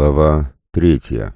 Глава 3.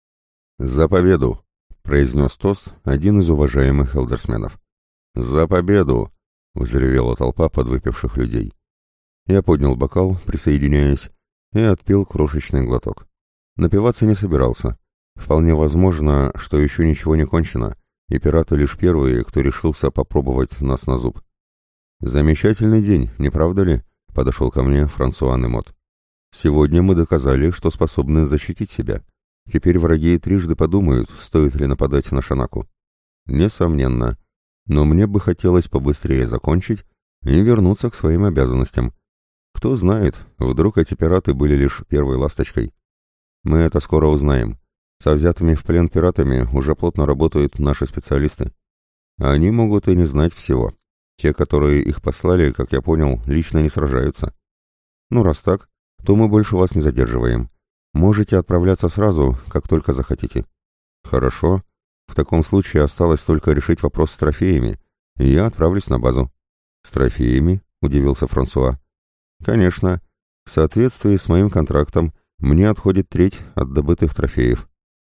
«За победу!» — произнес тост один из уважаемых элдерсменов. «За победу!» — взревела толпа подвыпивших людей. Я поднял бокал, присоединяясь, и отпил крошечный глоток. Напиваться не собирался. Вполне возможно, что еще ничего не кончено, и пираты лишь первые, кто решился попробовать нас на зуб. «Замечательный день, не правда ли?» — подошел ко мне Франсуа Немот. «Сегодня мы доказали, что способны защитить себя. Теперь враги трижды подумают, стоит ли нападать на Шанаку. Несомненно. Но мне бы хотелось побыстрее закончить и вернуться к своим обязанностям. Кто знает, вдруг эти пираты были лишь первой ласточкой. Мы это скоро узнаем. Со взятыми в плен пиратами уже плотно работают наши специалисты. Они могут и не знать всего. Те, которые их послали, как я понял, лично не сражаются. Ну, раз так, то мы больше вас не задерживаем. Можете отправляться сразу, как только захотите». «Хорошо. В таком случае осталось только решить вопрос с трофеями, и я отправлюсь на базу». «С трофеями?» — удивился Франсуа. «Конечно. В соответствии с моим контрактом мне отходит треть от добытых трофеев.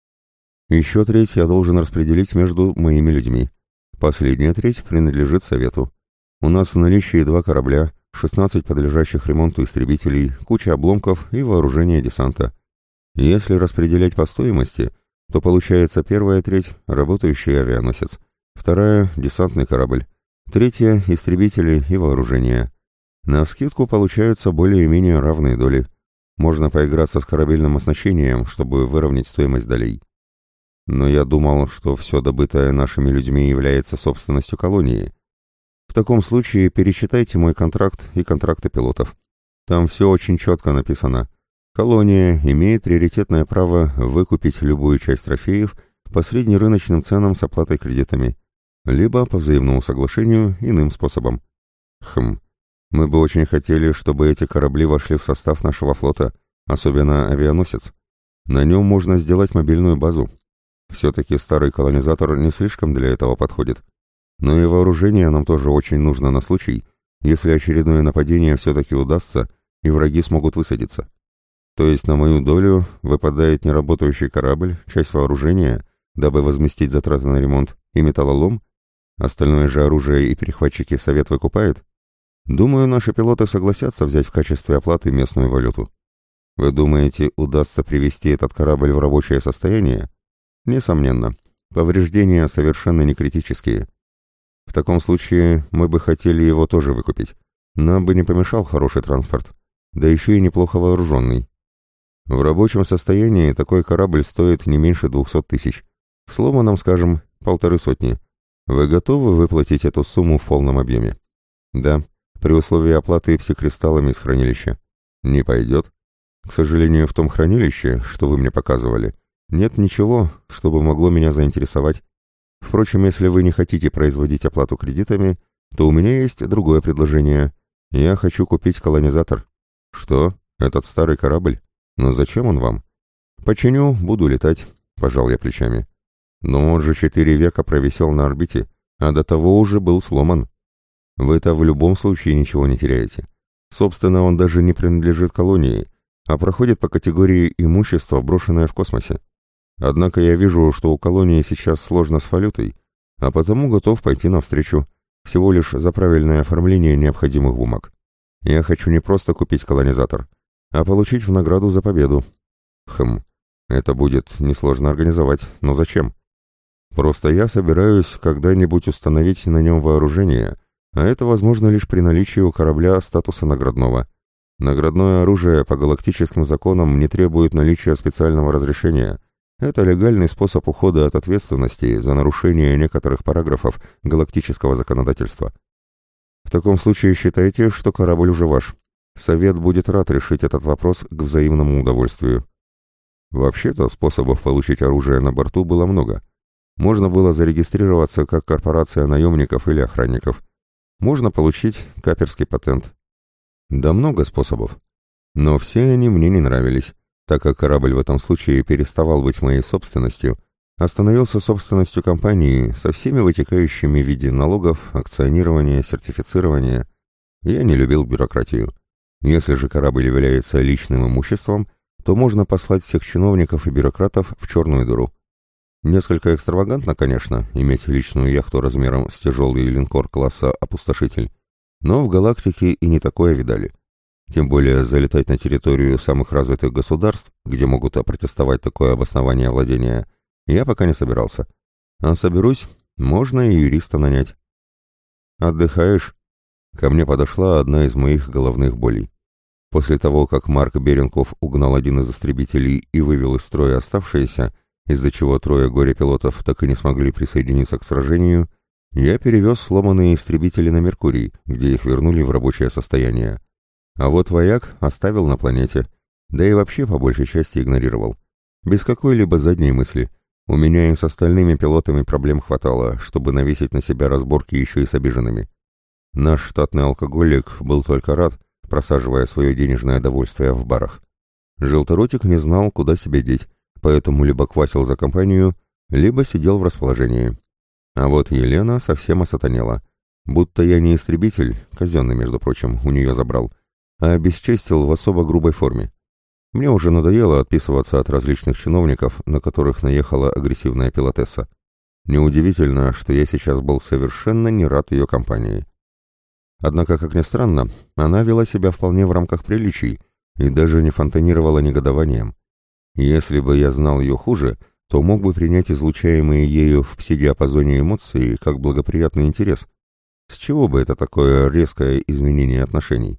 Еще треть я должен распределить между моими людьми. Последняя треть принадлежит Совету. У нас в наличии 2 корабля, 16 подлежащих ремонту истребителей, куча обломков и вооружение десанта. Если распределять по стоимости, то получается первая треть – работающий авианосец, вторая – десантный корабль, третья – истребители и вооружение. Навскидку получаются более-менее равные доли. Можно поиграться с корабельным оснащением, чтобы выровнять стоимость долей. Но я думал, что все добытое нашими людьми является собственностью колонии. В таком случае перечитайте мой контракт и контракты пилотов. Там все очень четко написано. Колония имеет приоритетное право выкупить любую часть трофеев по среднерыночным ценам с оплатой кредитами, либо по взаимному соглашению иным способом. Мы бы очень хотели, чтобы эти корабли вошли в состав нашего флота, особенно авианосец. На нем можно сделать мобильную базу. Все-таки старый колонизатор не слишком для этого подходит. Но и вооружение нам тоже очень нужно на случай, если очередное нападение все-таки удастся, и враги смогут высадиться. То есть на мою долю выпадает неработающий корабль, часть вооружения, дабы возместить затраты на ремонт, и металлолом? Остальное же оружие и перехватчики Совет выкупает? Думаю, наши пилоты согласятся взять в качестве оплаты местную валюту. Вы думаете, удастся привести этот корабль в рабочее состояние? Несомненно. Повреждения совершенно не критические. В таком случае мы бы хотели его тоже выкупить. Нам бы не помешал хороший транспорт, да еще и неплохо вооруженный. В рабочем состоянии такой корабль стоит не меньше 200 тысяч. В сломанном, скажем, 150. Вы готовы выплатить эту сумму в полном объеме? Да, при условии оплаты псикристаллами из хранилища. Не пойдет. К сожалению, в том хранилище, что вы мне показывали, нет ничего, чтобы могло меня заинтересовать. Впрочем, если вы не хотите производить оплату кредитами, то у меня есть другое предложение. Я хочу купить колонизатор. Что? Этот старый корабль? Но зачем он вам? Починю, буду летать, пожал я плечами. Но он же 4 века провисел на орбите, а до того уже был сломан. Вы-то в любом случае ничего не теряете. Собственно, он даже не принадлежит колонии, а проходит по категории имущества, брошенное в космосе. Однако я вижу, что у колонии сейчас сложно с валютой, а потому готов пойти навстречу, всего лишь за правильное оформление необходимых бумаг. Я хочу не просто купить колонизатор, а получить в награду за победу. Это будет несложно организовать, но зачем? Просто я собираюсь когда-нибудь установить на нем вооружение, а это возможно лишь при наличии у корабля статуса наградного. Наградное оружие по галактическим законам не требует наличия специального разрешения. Это легальный способ ухода от ответственности за нарушение некоторых параграфов галактического законодательства. В таком случае считайте, что корабль уже ваш. Совет будет рад решить этот вопрос к взаимному удовольствию. Вообще-то способов получить оружие на борту было много. Можно было зарегистрироваться как корпорация наемников или охранников. Можно получить каперский патент. Да много способов. Но все они мне не нравились, так как корабль в этом случае переставал быть моей собственностью, а становился собственностью компании со всеми вытекающими в виде налогов, акционирования, сертифицирования. Я не любил бюрократию. Если же корабль является личным имуществом, то можно послать всех чиновников и бюрократов в черную дыру. Несколько экстравагантно, конечно, иметь личную яхту размером с тяжелый линкор класса «Опустошитель», но в галактике и не такое видали. Тем более залетать на территорию самых развитых государств, где могут опротестовать такое обоснование владения, я пока не собирался. А соберусь, можно и юриста нанять. «Отдыхаешь?» Ко мне подошла одна из моих головных болей. После того, как Марк Беренков угнал один из истребителей и вывел из строя оставшиеся, из-за чего трое горе-пилотов так и не смогли присоединиться к сражению, я перевез сломанные истребители на Меркурий, где их вернули в рабочее состояние. А вот вояк оставил на планете, да и вообще по большей части игнорировал. Без какой-либо задней мысли. У меня и с остальными пилотами проблем хватало, чтобы навесить на себя разборки еще и с обиженными. Наш штатный алкоголик был только рад, просаживая свое денежное довольствие в барах. Желторотик не знал, куда себя деть, поэтому либо квасил за компанию, либо сидел в расположении. А вот Елена совсем осатанела. Будто я не истребитель, казенный, между прочим, у нее забрал, а обесчестил в особо грубой форме. Мне уже надоело отписываться от различных чиновников, на которых наехала агрессивная пилотесса. Неудивительно, что я сейчас был совершенно не рад ее компании. Однако, как ни странно, она вела себя вполне в рамках приличий и даже не фонтанировала негодованием. Если бы я знал ее хуже, то мог бы принять излучаемые ею в пси-диапазоне эмоции как благоприятный интерес. С чего бы это такое резкое изменение отношений?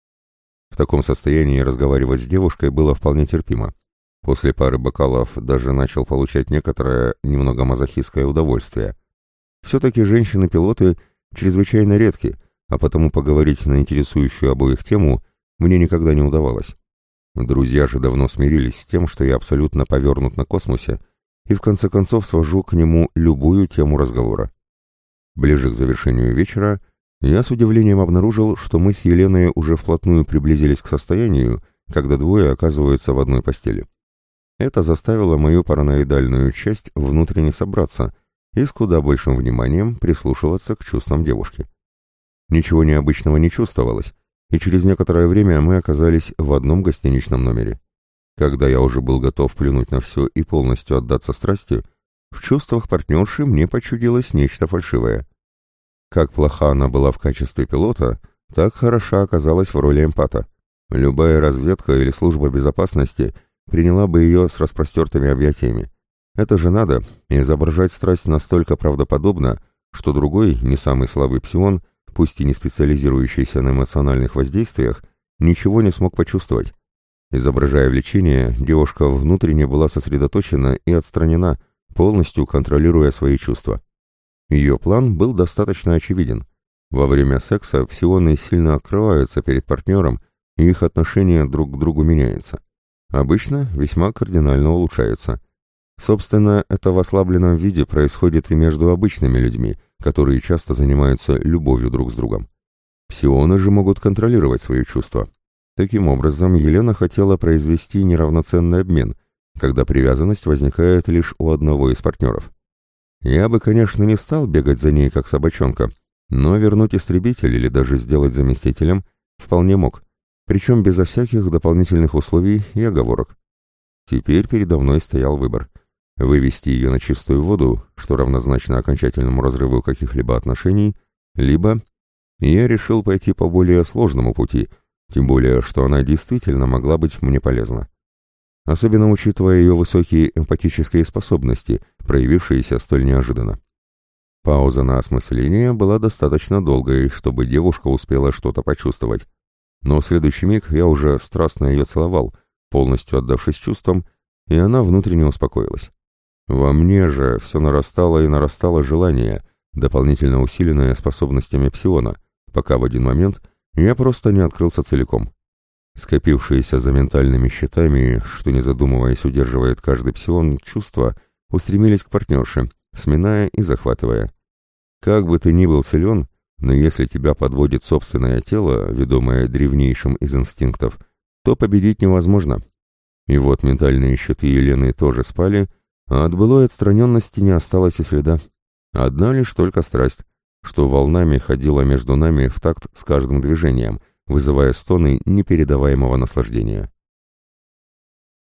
В таком состоянии разговаривать с девушкой было вполне терпимо. После пары бокалов даже начал получать некоторое, немного мазохистское удовольствие. Все-таки женщины-пилоты чрезвычайно редки, а потому поговорить на интересующую обоих тему мне никогда не удавалось. Друзья же давно смирились с тем, что я абсолютно повернут на космосе, и в конце концов свожу к нему любую тему разговора. Ближе к завершению вечера я с удивлением обнаружил, что мы с Еленой уже вплотную приблизились к состоянию, когда двое оказываются в одной постели. Это заставило мою параноидальную часть внутренне собраться и с куда большим вниманием прислушиваться к чувствам девушки. Ничего необычного не чувствовалось, и через некоторое время мы оказались в одном гостиничном номере. Когда я уже был готов плюнуть на все и полностью отдаться страсти, в чувствах партнерши мне почудилось нечто фальшивое. Как плоха она была в качестве пилота, так хороша оказалась в роли эмпата. Любая разведка или служба безопасности приняла бы ее с распростертыми объятиями. Это же надо изображать страсть настолько правдоподобно, что другой, не самый слабый псион, пусть и не специализирующийся на эмоциональных воздействиях, ничего не смог почувствовать. Изображая влечение, девушка внутренне была сосредоточена и отстранена, полностью контролируя свои чувства. Ее план был достаточно очевиден. Во время секса псионы сильно открываются перед партнером, и их отношение друг к другу меняется. Обычно весьма кардинально улучшаются. Собственно, это в ослабленном виде происходит и между обычными людьми, которые часто занимаются любовью друг с другом. Псионы же могут контролировать свои чувства. Таким образом, Елена хотела произвести неравноценный обмен, когда привязанность возникает лишь у одного из партнеров. Я бы, конечно, не стал бегать за ней, как собачонка, но вернуть истребитель или даже сделать заместителем вполне мог, причем безо всяких дополнительных условий и оговорок. Теперь передо мной стоял выбор – вывести ее на чистую воду, что равнозначно окончательному разрыву каких-либо отношений, либо я решил пойти по более сложному пути, тем более, что она действительно могла быть мне полезна. Особенно учитывая ее высокие эмпатические способности, проявившиеся столь неожиданно. Пауза на осмысление была достаточно долгой, чтобы девушка успела что-то почувствовать. Но в следующий миг я уже страстно ее целовал, полностью отдавшись чувствам, и она внутренне успокоилась. Во мне же все нарастало и нарастало желание, дополнительно усиленное способностями псиона, пока в один момент я просто не открылся целиком. Скопившиеся за ментальными щитами, что не задумываясь удерживает каждый псион, чувства устремились к партнерше, сминая и захватывая. Как бы ты ни был силен, но если тебя подводит собственное тело, ведомое древнейшим из инстинктов, то победить невозможно. И вот ментальные щиты Елены тоже спали, а от былой отстраненности не осталось и следа. Одна лишь только страсть, что волнами ходила между нами в такт с каждым движением, вызывая стоны непередаваемого наслаждения.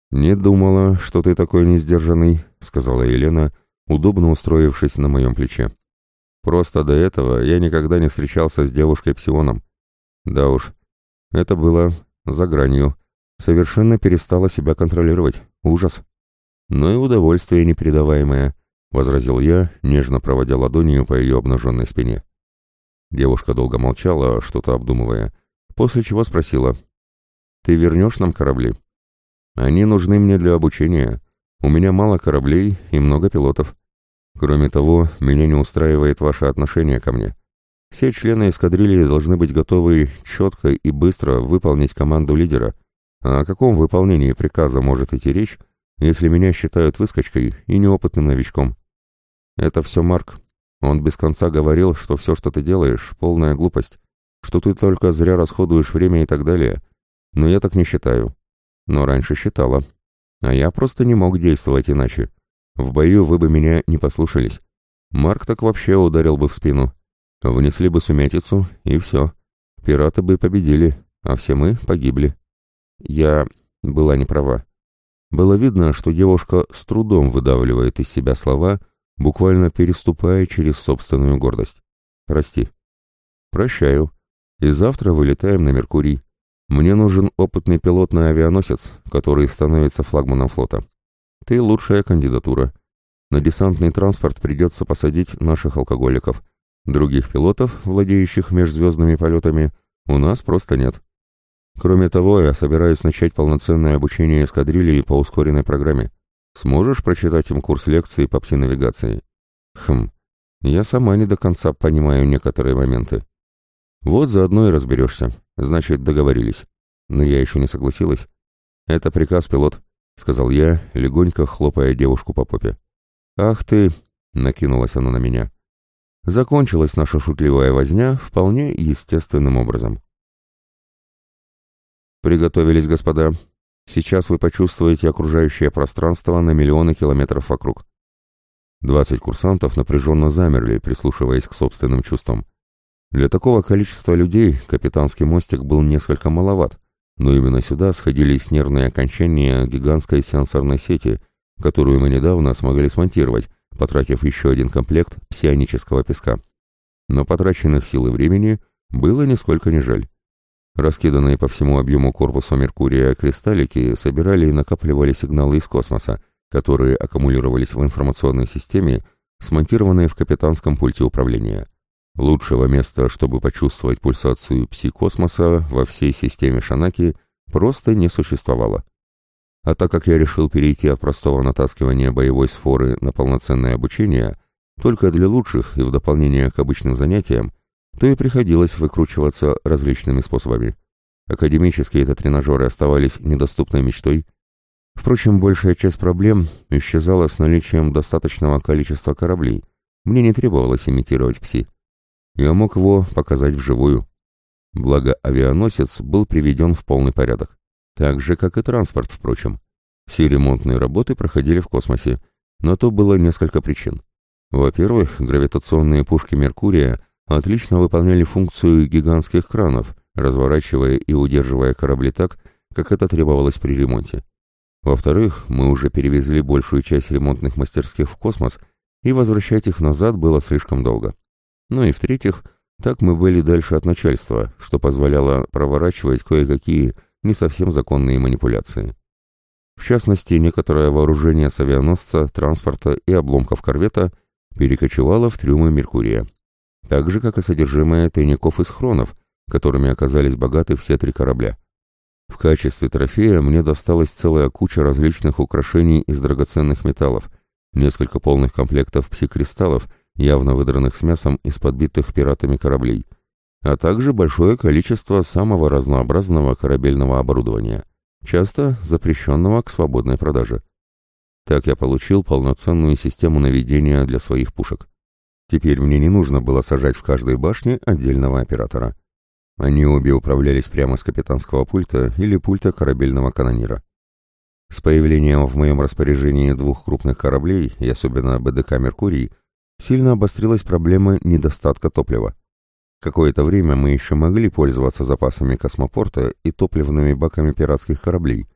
«Не думала, что ты такой несдержанный», — сказала Елена, удобно устроившись на моем плече. «Просто до этого я никогда не встречался с девушкой-псионом. Да уж, это было за гранью. Совершенно перестала себя контролировать. Ужас. Но и удовольствие непередаваемое», — возразил я, нежно проводя ладонью по ее обнаженной спине. Девушка долго молчала, что-то обдумывая, после чего спросила: «Ты вернешь нам корабли?» «Они нужны мне для обучения. У меня мало кораблей и много пилотов. Кроме того, меня не устраивает ваше отношение ко мне. Все члены эскадрильи должны быть готовы четко и быстро выполнить команду лидера. А о каком выполнении приказа может идти речь, если меня считают выскочкой и неопытным новичком? Это все Марк. Он без конца говорил, что все, что ты делаешь, полная глупость, что ты только зря расходуешь время и так далее. Но я так не считаю. Но раньше считала. А я просто не мог действовать иначе. В бою вы бы меня не послушались. Марк так вообще ударил бы в спину. Внесли бы сумятицу, и все. Пираты бы победили, а все мы погибли. Я была не права. Было видно, что девушка с трудом выдавливает из себя слова, буквально переступая через собственную гордость. «Прости». «Прощаю. И завтра вылетаем на Меркурий. Мне нужен опытный пилотный авианосец, который становится флагманом флота. Ты лучшая кандидатура. На десантный транспорт придется посадить наших алкоголиков. Других пилотов, владеющих межзвездными полетами, у нас просто нет. Кроме того, я собираюсь начать полноценное обучение эскадрильи по ускоренной программе. Сможешь прочитать им курс лекций по пси-навигации?» Я сама не до конца понимаю некоторые моменты. Вот заодно и разберешься. Значит, договорились. Но я еще не согласилась. «Это приказ, пилот», — сказал я, легонько хлопая девушку по попе. «Ах ты!» — накинулась она на меня. Закончилась наша шутливая возня вполне естественным образом. «Приготовились, господа. Сейчас вы почувствуете окружающее пространство на миллионы километров вокруг». 20 курсантов напряженно замерли, прислушиваясь к собственным чувствам. Для такого количества людей капитанский мостик был несколько маловат, но именно сюда сходились нервные окончания гигантской сенсорной сети, которую мы недавно смогли смонтировать, потратив еще один комплект псионического песка. Но потраченных сил и времени было нисколько не жаль. Раскиданные по всему объему корпуса Меркурия кристаллики собирали и накапливали сигналы из космоса, которые аккумулировались в информационной системе, смонтированной в капитанском пульте управления. Лучшего места, чтобы почувствовать пульсацию пси-космоса во всей системе Шанаки, просто не существовало. А так как я решил перейти от простого натаскивания боевой сфоры на полноценное обучение, только для лучших и в дополнение к обычным занятиям, то и приходилось выкручиваться различными способами. Академические-то тренажеры оставались недоступной мечтой. Впрочем, большая часть проблем исчезала с наличием достаточного количества кораблей. Мне не требовалось имитировать пси. Я мог его показать вживую. Благо, авианосец был приведен в полный порядок. Так же, как и транспорт, впрочем. Все ремонтные работы проходили в космосе, но то было несколько причин. Во-первых, гравитационные пушки Меркурия отлично выполняли функцию гигантских кранов, разворачивая и удерживая корабли так, как это требовалось при ремонте. Во-вторых, мы уже перевезли большую часть ремонтных мастерских в космос, и возвращать их назад было слишком долго. Ну и в-третьих, так мы были дальше от начальства, что позволяло проворачивать кое-какие не совсем законные манипуляции. В частности, некоторое вооружение с авианосца, транспорта и обломков корвета перекочевало в трюмы Меркурия. Так же, как и содержимое тайников и схронов, которыми оказались богаты все 3 корабля. В качестве трофея мне досталась целая куча различных украшений из драгоценных металлов, несколько полных комплектов пси-кристаллов, явно выдранных с мясом из подбитых пиратами кораблей, а также большое количество самого разнообразного корабельного оборудования, часто запрещенного к свободной продаже. Так я получил полноценную систему наведения для своих пушек. Теперь мне не нужно было сажать в каждой башне отдельного оператора. Они обе управлялись прямо с капитанского пульта или пульта корабельного канонира. С появлением в моем распоряжении 2 крупных кораблей, и особенно БДК «Меркурий», сильно обострилась проблема недостатка топлива. Какое-то время мы еще могли пользоваться запасами космопорта и топливными баками пиратских кораблей,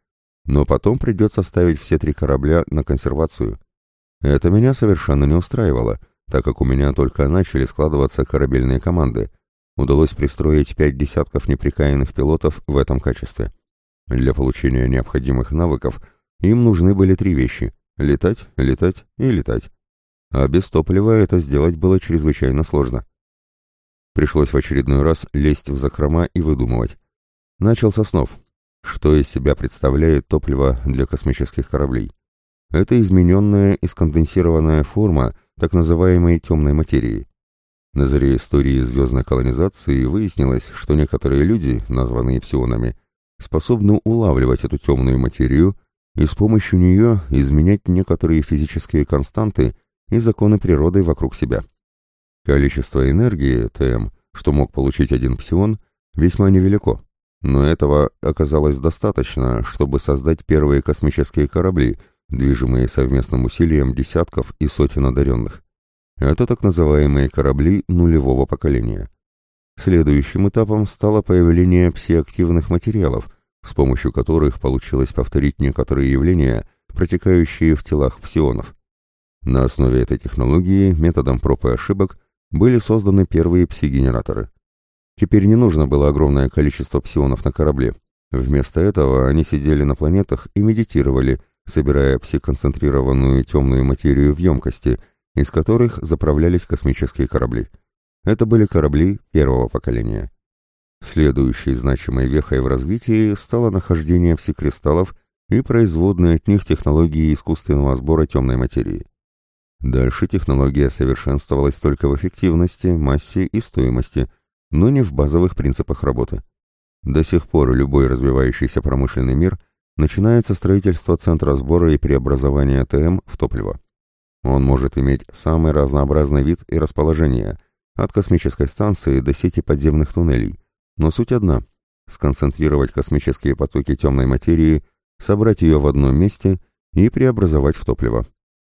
но потом придется ставить все 3 корабля на консервацию. Это меня совершенно не устраивало, так как у меня только начали складываться корабельные команды. Удалось пристроить 5 десятков неприкаянных пилотов в этом качестве. Для получения необходимых навыков им нужны были 3 вещи — летать, летать и летать. А без топлива это сделать было чрезвычайно сложно. Пришлось в очередной раз лезть в закрома и выдумывать. Начал со снов. Что из себя представляет топливо для космических кораблей? Это измененная и сконденсированная форма так называемой темной материи. На заре истории звездной колонизации выяснилось, что некоторые люди, названные псионами, способны улавливать эту темную материю и с помощью нее изменять некоторые физические константы и законы природы вокруг себя. Количество энергии, ТМ, что мог получить один псион, весьма невелико, но этого оказалось достаточно, чтобы создать первые космические корабли, движимые совместным усилием десятков и сотен одаренных. Это так называемые корабли нулевого поколения. Следующим этапом стало появление псиактивных материалов, с помощью которых получилось повторить некоторые явления, протекающие в телах псионов. На основе этой технологии, методом проб и ошибок, были созданы первые пси-генераторы. Теперь не нужно было огромное количество псионов на корабле. Вместо этого они сидели на планетах и медитировали, собирая пси-концентрированную темную материю в емкости, из которых заправлялись космические корабли. Это были корабли первого поколения. Следующей значимой вехой в развитии стало нахождение пси-кристаллов и производные от них технологии искусственного сбора темной материи. Дальше технология совершенствовалась только в эффективности, массе и стоимости, но не в базовых принципах работы. До сих пор любой развивающийся промышленный мир начинается строительство центра сбора и преобразования ТМ в топливо. Он может иметь самый разнообразный вид и расположение, от космической станции до сети подземных туннелей, но суть одна — сконцентрировать космические потоки темной материи, собрать ее в одном месте и преобразовать в топливо.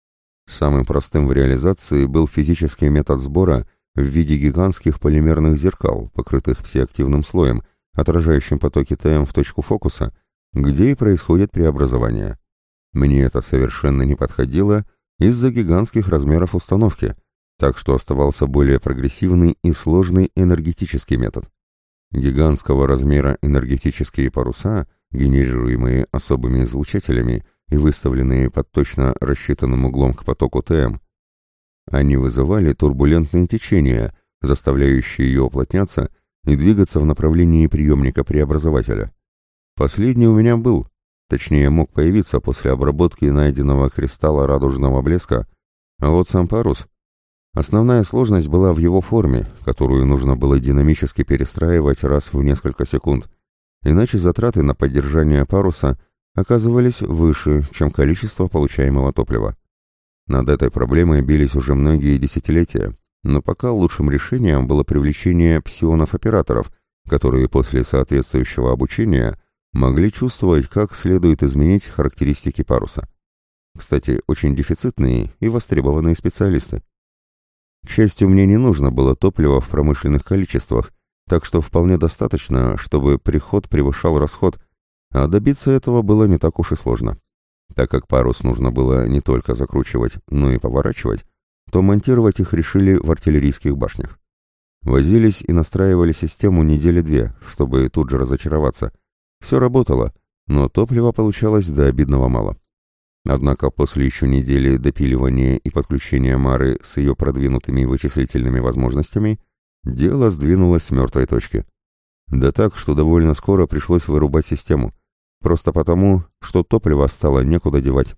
Самым простым в реализации был физический метод сбора в виде гигантских полимерных зеркал, покрытых псиактивным слоем, отражающим потоки ТМ в точку фокуса, где и происходит преобразование. Мне это совершенно не подходило из-за гигантских размеров установки, так что оставался более прогрессивный и сложный энергетический метод. Гигантского размера энергетические паруса, генерируемые особыми излучателями и выставленные под точно рассчитанным углом к потоку ТМ, они вызывали турбулентные течения, заставляющие ее уплотняться и двигаться в направлении приемника-преобразователя. Последний у меня был, точнее мог появиться после обработки найденного кристалла радужного блеска, а вот сам парус. Основная сложность была в его форме, которую нужно было динамически перестраивать раз в несколько секунд, иначе затраты на поддержание паруса оказывались выше, чем количество получаемого топлива. Над этой проблемой бились уже многие десятилетия, но пока лучшим решением было привлечение псионов-операторов, которые после соответствующего обучения могли чувствовать, как следует изменить характеристики паруса. Кстати, очень дефицитные и востребованные специалисты. К счастью, мне не нужно было топлива в промышленных количествах, так что вполне достаточно, чтобы приход превышал расход, а добиться этого было не так уж и сложно. Так как парус нужно было не только закручивать, но и поворачивать, то монтировать их решили в артиллерийских башнях. Возились и настраивали систему недели 2, чтобы тут же разочароваться. Все работало, но топлива получалось до обидного мало. Однако после еще недели допиливания и подключения Мары с ее продвинутыми вычислительными возможностями, дело сдвинулось с мертвой точки. Да так, что довольно скоро пришлось вырубать систему, просто потому, что топливо стало некуда девать.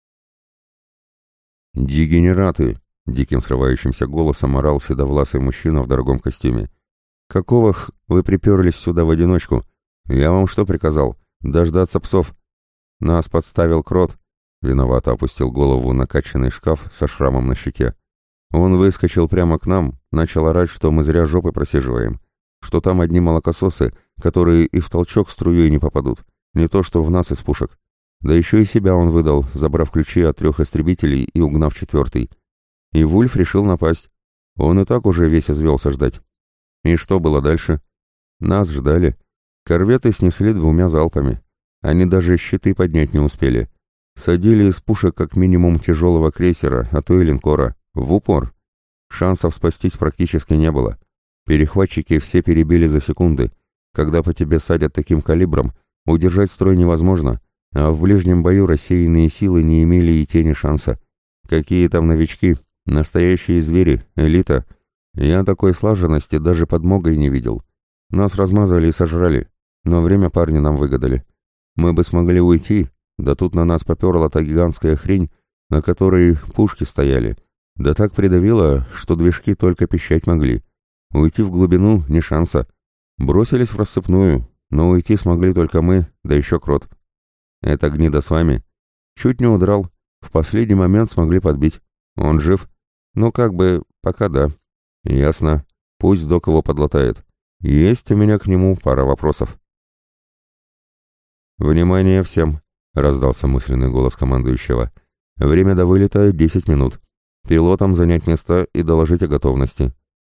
«Дегенераты!» — диким срывающимся голосом орал седовласый мужчина в дорогом костюме. «Какого вы приперлись сюда в одиночку? Я вам что приказал? Дождаться псов? Нас подставил крот!» Виновато опустил голову накачанный шкаф со шрамом на щеке. Он выскочил прямо к нам, начал орать, что мы зря жопы просиживаем, что там одни молокососы, которые и в толчок струей не попадут, не то что в нас из пушек. Да еще и себя он выдал, забрав ключи от 3 истребителей и угнав 4-й. И Вульф решил напасть. Он и так уже весь извелся ждать. И что было дальше? Нас ждали. Корветы снесли 2 залпами. Они даже щиты поднять не успели. Садили из пушек как минимум тяжелого крейсера, а то и линкора. В упор. Шансов спастись практически не было. Перехватчики все перебили за секунды. Когда по тебе садят таким калибром, удержать строй невозможно, а в ближнем бою рассеянные силы не имели и тени шанса. Какие там новички, настоящие звери, элита. Я такой слаженности даже подмогой не видел. Нас размазали и сожрали, но время парни нам выгадали. Мы бы смогли уйти, да тут на нас поперла та гигантская хрень, на которой пушки стояли. Да так придавило, что движки только пищать могли. Уйти в глубину ни шанса. Бросились в рассыпную, но уйти смогли только мы, да еще Крот. Это гнида с вами. Чуть не удрал. В последний момент смогли подбить. Он жив? Ну как бы, пока да. Ясно. Пусть док его подлатает. Есть у меня к нему пара вопросов. «Внимание всем!» — раздался мысленный голос командующего. «Время до вылета 10 минут. Пилотам занять места и доложить о готовности».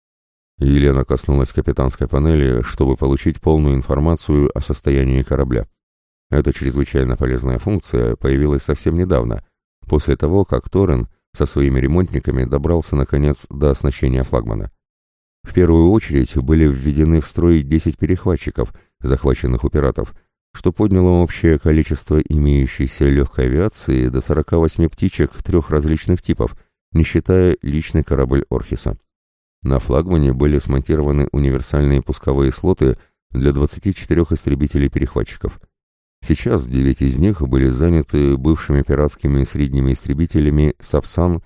Елена коснулась капитанской панели, чтобы получить полную информацию о состоянии корабля. Эта чрезвычайно полезная функция появилась совсем недавно, после того, как Торрен со своими ремонтниками добрался наконец до оснащения флагмана. В первую очередь были введены в строй 10 перехватчиков, захваченных у пиратов, что подняло общее количество имеющейся легкой авиации до 48 птичек 3 различных типов, не считая личный корабль Орхиса. На флагмане были смонтированы универсальные пусковые слоты для 24 истребителей-перехватчиков. Сейчас 9 из них были заняты бывшими пиратскими средними истребителями Сапсан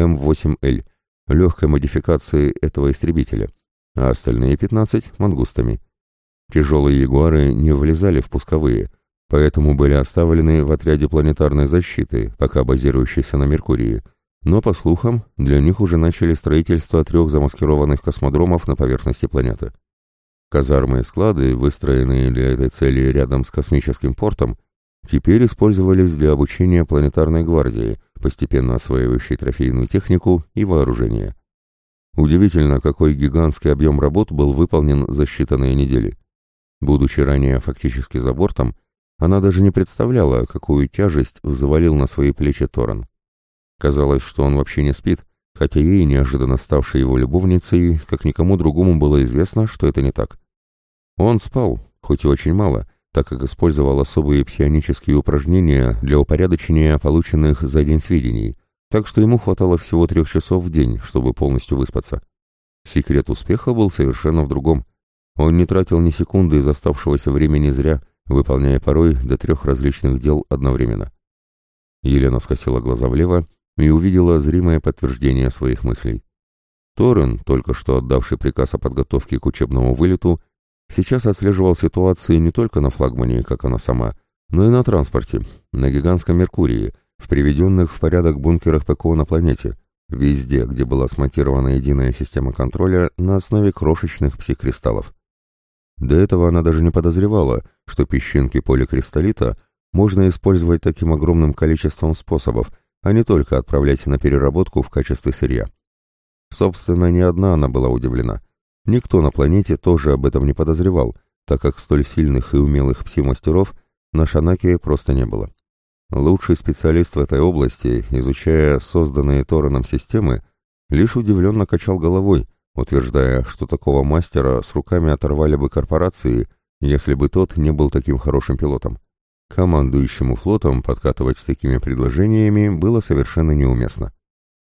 М8Л, легкой модификацией этого истребителя, а остальные 15 — мангустами. Тяжелые ягуары не влезали в пусковые, поэтому были оставлены в отряде планетарной защиты, пока базирующейся на Меркурии, но, по слухам, для них уже начали строительство 3 замаскированных космодромов на поверхности планеты. Казармы и склады, выстроенные для этой цели рядом с космическим портом, теперь использовались для обучения планетарной гвардии, постепенно осваивающей трофейную технику и вооружение. Удивительно, какой гигантский объем работ был выполнен за считанные недели. Будучи ранее фактически за бортом, она даже не представляла, какую тяжесть взвалил на свои плечи Торрен. Казалось, что он вообще не спит, хотя ей, неожиданно ставшей его любовницей, как никому другому было известно, что это не так. Он спал, хоть и очень мало, так как использовал особые псионические упражнения для упорядочения полученных за день сведений, так что ему хватало всего 3 часов в день, чтобы полностью выспаться. Секрет успеха был совершенно в другом. Он не тратил ни секунды из оставшегося времени зря, выполняя порой до 3 различных дел одновременно. Елена скосила глаза влево и увидела зримое подтверждение своих мыслей. Торрен, только что отдавший приказ о подготовке к учебному вылету, сейчас отслеживал ситуации не только на флагмане, как она сама, но и на транспорте, на гигантском Меркурии, в приведенных в порядок бункерах ПКО на планете, везде, где была смонтирована единая система контроля на основе крошечных пси-кристаллов. До этого она даже не подозревала, что песчинки поликристаллита можно использовать таким огромным количеством способов, а не только отправлять на переработку в качестве сырья. Собственно, не одна она была удивлена. Никто на планете тоже об этом не подозревал, так как столь сильных и умелых пси-мастеров на Шанаке просто не было. Лучший специалист в этой области, изучая созданные Торреном системы, лишь удивленно качал головой, утверждая, что такого мастера с руками оторвали бы корпорации, если бы тот не был таким хорошим пилотом. Командующему флотом подкатывать с такими предложениями было совершенно неуместно.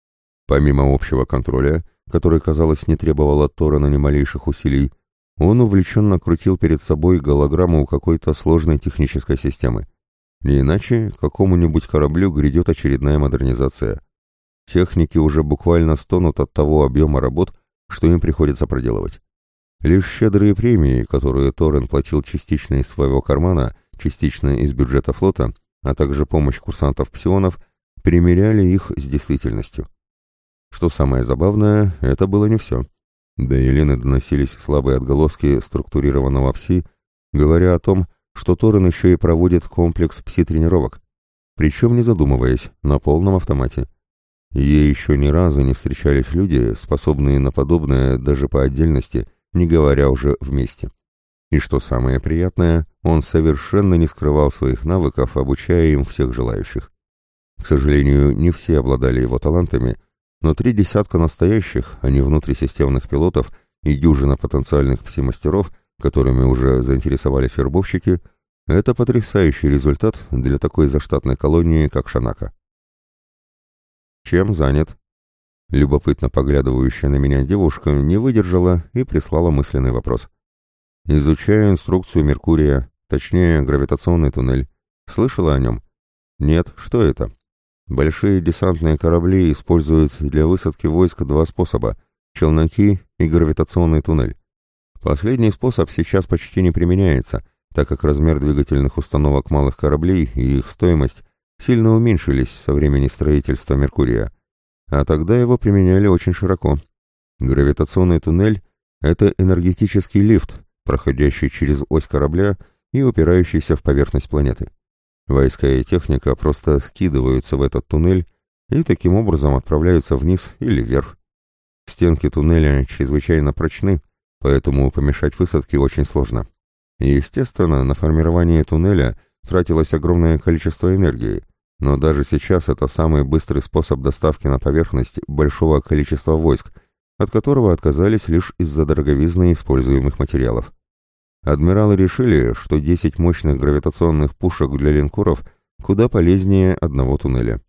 Помимо общего контроля, который, казалось, не требовал от Торрена ни малейших усилий, он увлеченно крутил перед собой голограмму какой-то сложной технической системы. Не иначе какому-нибудь кораблю грядет очередная модернизация. Техники уже буквально стонут от того объема работ, что им приходится проделывать. Лишь щедрые премии, которые Торрен платил частично из своего кармана, частично из бюджета флота, а также помощь курсантов-псионов, примеряли их с действительностью. Что самое забавное, это было не все. До Елены доносились слабые отголоски структурированного ПСИ, говоря о том, что Торрен еще и проводит комплекс пси-тренировок, причем не задумываясь, на полном автомате. Ей еще ни разу не встречались люди, способные на подобное даже по отдельности, не говоря уже вместе. И что самое приятное, он совершенно не скрывал своих навыков, обучая им всех желающих. К сожалению, не все обладали его талантами, но 3 десятка настоящих, а не внутрисистемных пилотов и дюжина потенциальных пси-мастеров, которыми уже заинтересовались вербовщики, это потрясающий результат для такой заштатной колонии, как Шанака. «Чем занят?» Любопытно поглядывающая на меня девушка не выдержала и прислала мысленный вопрос. «Изучаю инструкцию Меркурия, точнее, гравитационный туннель. Слышала о нем?» «Нет, что это?» «Большие десантные корабли используют для высадки войск 2 способа – челноки и гравитационный туннель. Последний способ сейчас почти не применяется, так как размер двигательных установок малых кораблей и их стоимость сильно уменьшились со времени строительства Меркурия, а тогда его применяли очень широко. Гравитационный туннель – это энергетический лифт, проходящий через ось корабля и упирающийся в поверхность планеты. Войска и техника просто скидываются в этот туннель и таким образом отправляются вниз или вверх. Стенки туннеля чрезвычайно прочны, поэтому помешать высадке очень сложно. И, естественно, на формирование туннеля тратилось огромное количество энергии, но даже сейчас это самый быстрый способ доставки на поверхность большого количества войск, от которого отказались лишь из-за дороговизны используемых материалов. Адмиралы решили, что 10 мощных гравитационных пушек для линкоров куда полезнее одного туннеля.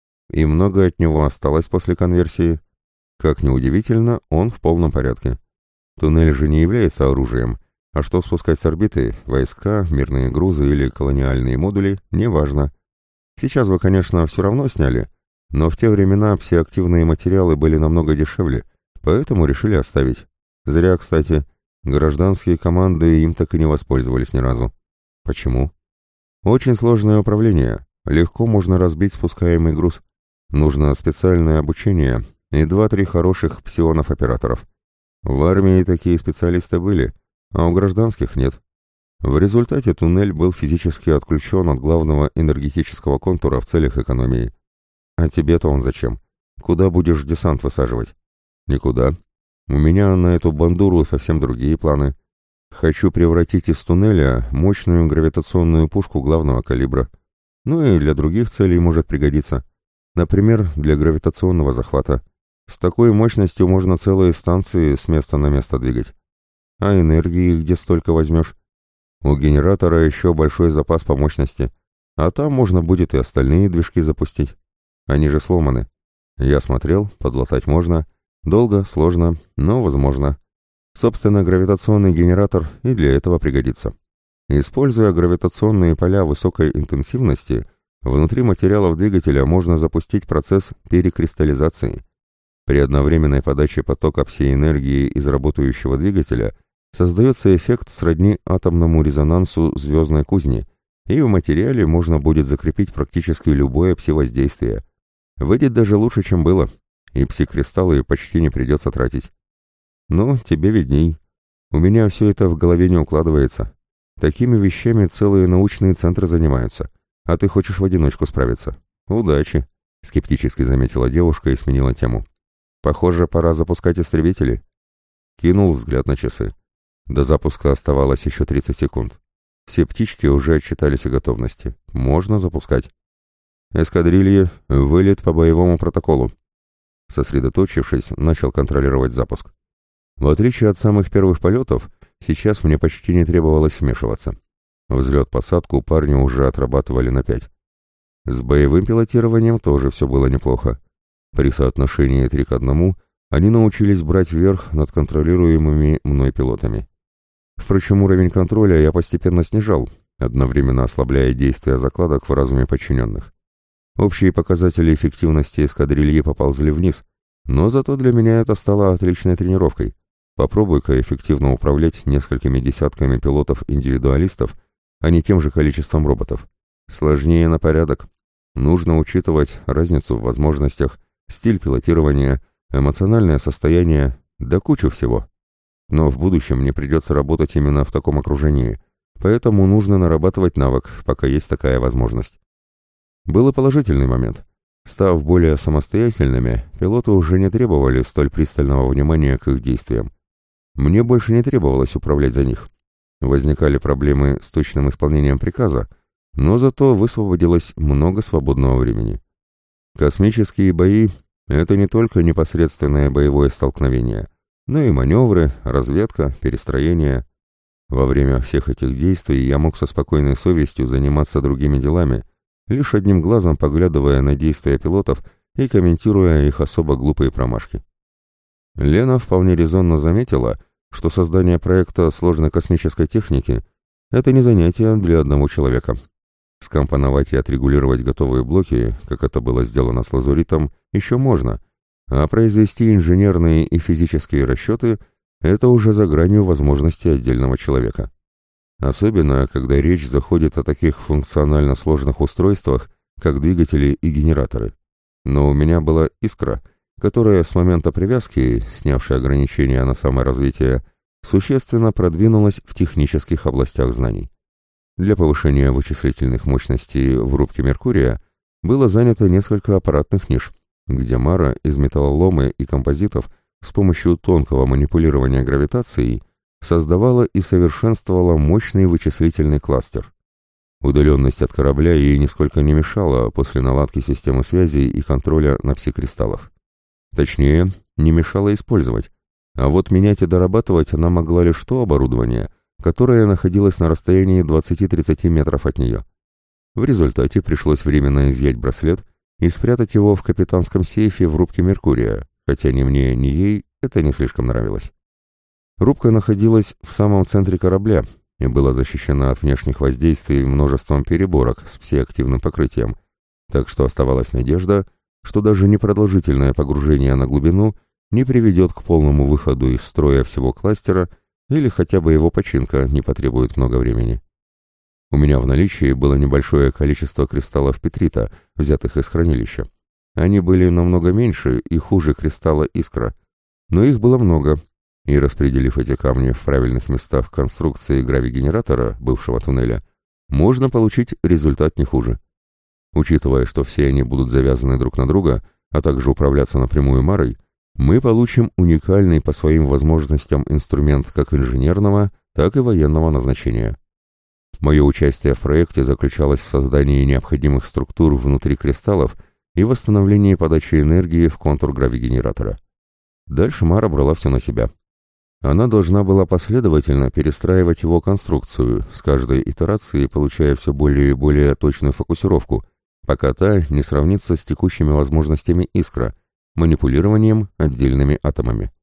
И много от него осталось после конверсии. Как ни удивительно, он в полном порядке. Туннель же не является оружием, а что спускать с орбиты, войска, мирные грузы или колониальные модули, неважно. Сейчас бы, конечно, все равно сняли, но в те времена псиактивные материалы были намного дешевле, поэтому решили оставить. Зря, кстати. Гражданские команды им так и не воспользовались ни разу. Почему? Очень сложное управление. Легко можно разбить спускаемый груз. Нужно специальное обучение и 2-3 хороших псионов-операторов. В армии такие специалисты были, а у гражданских нет. В результате туннель был физически отключен от главного энергетического контура в целях экономии. А тебе-то он зачем? Куда будешь десант высаживать? Никуда. У меня на эту бандуру совсем другие планы. Хочу превратить из туннеля мощную гравитационную пушку главного калибра. Ну и для других целей может пригодиться. Например, для гравитационного захвата. С такой мощностью можно целые станции с места на место двигать. А энергии где столько возьмешь? У генератора еще большой запас по мощности. А там можно будет и остальные движки запустить. Они же сломаны. Я смотрел, подлатать можно. Долго, сложно, но возможно. Собственно, гравитационный генератор и для этого пригодится. Используя гравитационные поля высокой интенсивности, внутри материалов двигателя можно запустить процесс перекристаллизации. При одновременной подаче потока всей энергии из работающего двигателя создается эффект сродни атомному резонансу звездной кузни, и в материале можно будет закрепить практически любое пси-воздействие. Выйдет даже лучше, чем было. И пси-кристаллы почти не придется тратить. Ну, тебе видней. У меня все это в голове не укладывается. Такими вещами целые научные центры занимаются. А ты хочешь в одиночку справиться. Удачи, скептически заметила девушка и сменила тему. Похоже, пора запускать истребители. Кинул взгляд на часы. До запуска оставалось еще 30 секунд. Все птички уже отчитались о готовности. Можно запускать. Эскадрильи, вылет по боевому протоколу. Сосредоточившись, начал контролировать запуск. В отличие от самых первых полетов, сейчас мне почти не требовалось вмешиваться. Взлет-посадку парни уже отрабатывали на 5. С боевым пилотированием тоже все было неплохо. При соотношении 3 к 1 они научились брать верх над контролируемыми мной пилотами. Впрочем, уровень контроля я постепенно снижал, одновременно ослабляя действия закладок в разуме подчиненных. Общие показатели эффективности эскадрильи поползли вниз, но зато для меня это стало отличной тренировкой. Попробуй-ка эффективно управлять несколькими десятками пилотов-индивидуалистов, а не тем же количеством роботов. Сложнее на порядок. Нужно учитывать разницу в возможностях, стиль пилотирования, эмоциональное состояние, да кучу всего. Но в будущем мне придется работать именно в таком окружении, поэтому нужно нарабатывать навык, пока есть такая возможность. Был и положительный момент. Став более самостоятельными, пилоты уже не требовали столь пристального внимания к их действиям. Мне больше не требовалось управлять за них. Возникали проблемы с точным исполнением приказа, но зато высвободилось много свободного времени. Космические бои — это не только непосредственное боевое столкновение, но и маневры, разведка, перестроение. Во время всех этих действий я мог со спокойной совестью заниматься другими делами, лишь одним глазом поглядывая на действия пилотов и комментируя их особо глупые промашки. Лена вполне резонно заметила, что создание проекта сложной космической техники — это не занятие для одного человека. Скомпоновать и отрегулировать готовые блоки, как это было сделано с лазуритом, еще можно, а произвести инженерные и физические расчеты — это уже за гранью возможностей отдельного человека. Особенно, когда речь заходит о таких функционально сложных устройствах, как двигатели и генераторы. Но у меня была «Искра», которая с момента привязки, снявшая ограничения на саморазвитие, существенно продвинулась в технических областях знаний. Для повышения вычислительных мощностей в рубке Меркурия было занято несколько аппаратных ниш, где Мара из металлолома и композитов с помощью тонкого манипулирования гравитацией создавала и совершенствовала мощный вычислительный кластер. Удаленность от корабля ей нисколько не мешала после наладки системы связи и контроля на пси-кристаллах. Точнее, не мешала использовать, а вот менять и дорабатывать она могла лишь то оборудование, которое находилось на расстоянии 20-30 метров от нее. В результате пришлось временно изъять браслет и спрятать его в капитанском сейфе в рубке Меркурия, хотя ни мне, ни ей это не слишком нравилось. Рубка находилась в самом центре корабля и была защищена от внешних воздействий множеством переборок с псиактивным покрытием, так что оставалась надежда, что даже непродолжительное погружение на глубину не приведет к полному выходу из строя всего кластера или хотя бы его починка не потребует много времени. У меня в наличии было небольшое количество кристаллов петрита, взятых из хранилища. Они были намного меньше и хуже кристалла искра, но их было много, и распределив эти камни в правильных местах конструкции гравигенератора, бывшего туннеля, можно получить результат не хуже. Учитывая, что все они будут завязаны друг на друга, а также управляться напрямую Марой, мы получим уникальный по своим возможностям инструмент как инженерного, так и военного назначения. Мое участие в проекте заключалось в создании необходимых структур внутри кристаллов и восстановлении подачи энергии в контур гравигенератора. Дальше Мара брала все на себя. Она должна была последовательно перестраивать его конструкцию, с каждой итерацией получая все более и более точную фокусировку, пока та не сравнится с текущими возможностями искра, манипулированием отдельными атомами.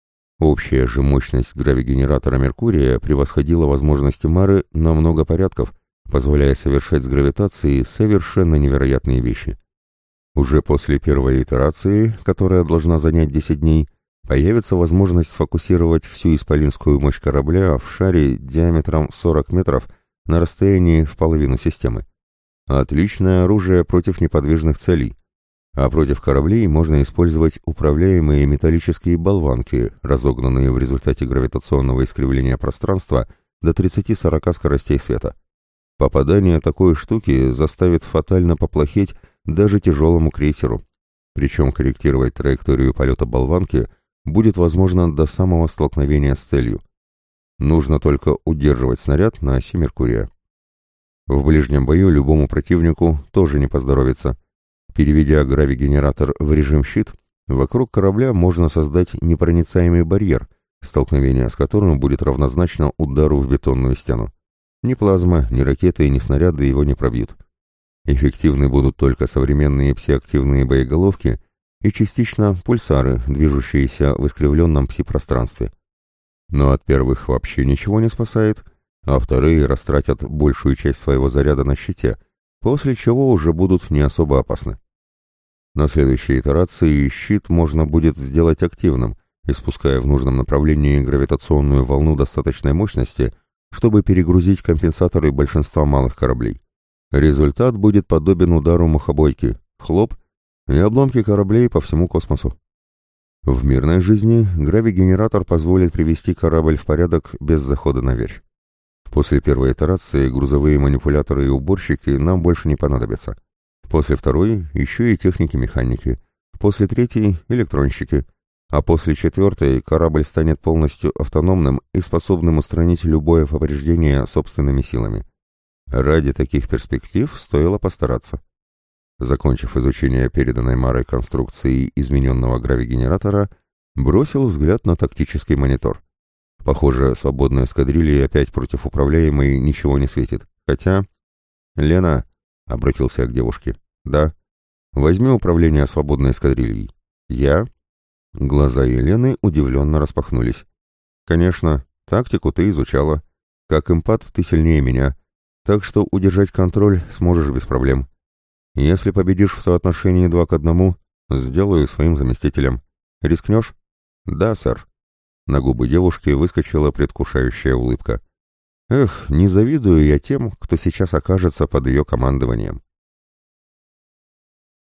Общая же мощность гравигенератора Меркурия превосходила возможности Мары на много порядков, позволяя совершать с гравитацией совершенно невероятные вещи. Уже после первой итерации, которая должна занять 10 дней, появится возможность сфокусировать всю исполинскую мощь корабля в шаре диаметром 40 метров на расстоянии в половину системы. Отличное оружие против неподвижных целей. А против кораблей можно использовать управляемые металлические болванки, разогнанные в результате гравитационного искривления пространства до 30-40 скоростей света. Попадание такой штуки заставит фатально поплохеть даже тяжелому крейсеру. Причем корректировать траекторию полета болванки будет возможно до самого столкновения с целью. Нужно только удерживать снаряд на оси Меркурия. В ближнем бою любому противнику тоже не поздоровится. Переведя гравигенератор в режим щит, вокруг корабля можно создать непроницаемый барьер, столкновение с которым будет равнозначно удару в бетонную стену. Ни плазма, ни ракеты, ни снаряды его не пробьют. Эффективны будут только современные псиактивные боеголовки и частично пульсары, движущиеся в искривленном пси-пространстве. Но от первых вообще ничего не спасает, а вторые растратят большую часть своего заряда на щите, после чего уже будут не особо опасны. На следующей итерации щит можно будет сделать активным, испуская в нужном направлении гравитационную волну достаточной мощности, чтобы перегрузить компенсаторы большинства малых кораблей. Результат будет подобен удару мухобойки, хлоп, и обломки кораблей по всему космосу. В мирной жизни гравигенератор позволит привести корабль в порядок без захода наверх. После первой итерации грузовые манипуляторы и уборщики нам больше не понадобятся. После второй еще и техники-механики. После третьей — электронщики. А после 4-й корабль станет полностью автономным и способным устранить любое повреждение собственными силами. Ради таких перспектив стоило постараться. Закончив изучение переданной Марой конструкции измененного гравигенератора, бросил взгляд на тактический монитор. Похоже, свободной эскадрильи опять против управляемой ничего не светит. Хотя... «Лена», — обратился я к девушке, — «да, возьми управление свободной эскадрильей». «Я?» Глаза Елены удивленно распахнулись. «Конечно, тактику ты изучала. Как импат ты сильнее меня, так что удержать контроль сможешь без проблем. Если победишь в соотношении 2 к 1, сделаю своим заместителем. Рискнешь?» «Да, сэр». На губы девушки выскочила предвкушающая улыбка. «Эх, не завидую я тем, кто сейчас окажется под ее командованием».